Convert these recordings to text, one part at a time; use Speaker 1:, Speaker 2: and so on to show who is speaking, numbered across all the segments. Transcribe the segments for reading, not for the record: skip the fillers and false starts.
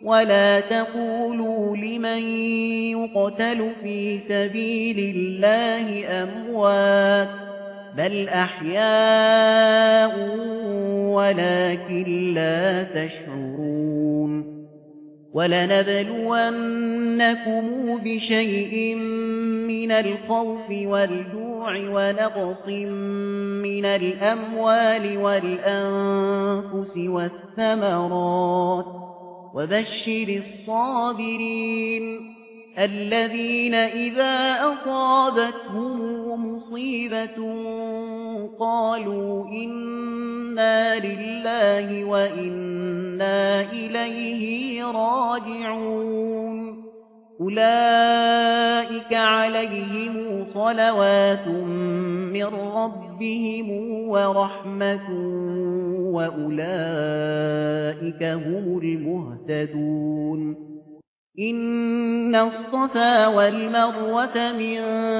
Speaker 1: ولا تقولوا لمن يقتل في سبيل الله أموات بل أحياء ولكن لا تشعرون ولنبلونكم بشيء من الخوف والجوع ونقص من الأموال والأنفس والثمرات وبشر الصابرين الذين إذا أصابتهم مصيبة قالوا إنا لله وإنا إليه راجعون أولئك عليهم صلوات من ربهم ورحمة وأولئك هم المهتدون إن الصفا والمروة من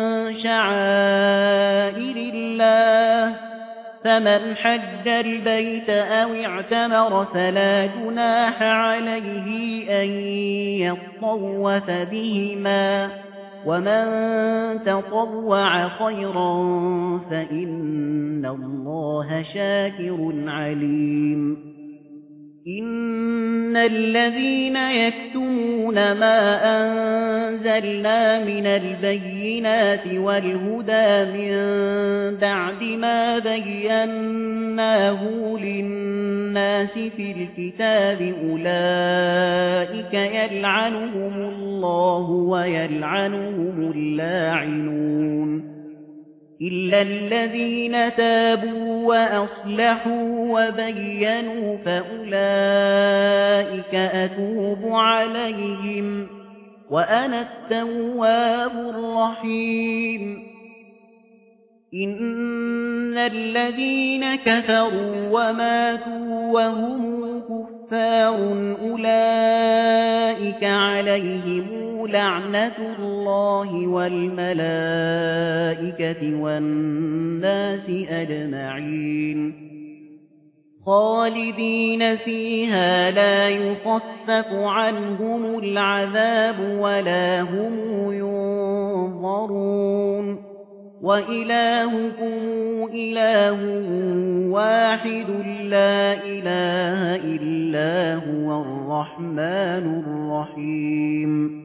Speaker 1: شعائر الله فمن حج البيت أو اعتمر فلا جناح عليه أن يطوف بهما ومن تطوع خيرا فإن الله شاكر عليم إن الذين يكتمون ما أنزلنا من البينات والهدى من بعد ما بيناه للناس في الكتاب أولئك يلعنهم الله ويلعنهم اللاعنون إلا الذين تابوا وأصلحوا وبينوا فأولئك أتوب عليهم وأنا التواب الرحيم إن الذين كفروا وماتوا وهم كفار أولئك عليهم لعنة الله والملائكة والناس أجمعين خالدين فيها لا يخفف عنهم العذاب ولا هم ينظرون وإلهكم إله واحد لا إله إلا هو الرحمن الرحيم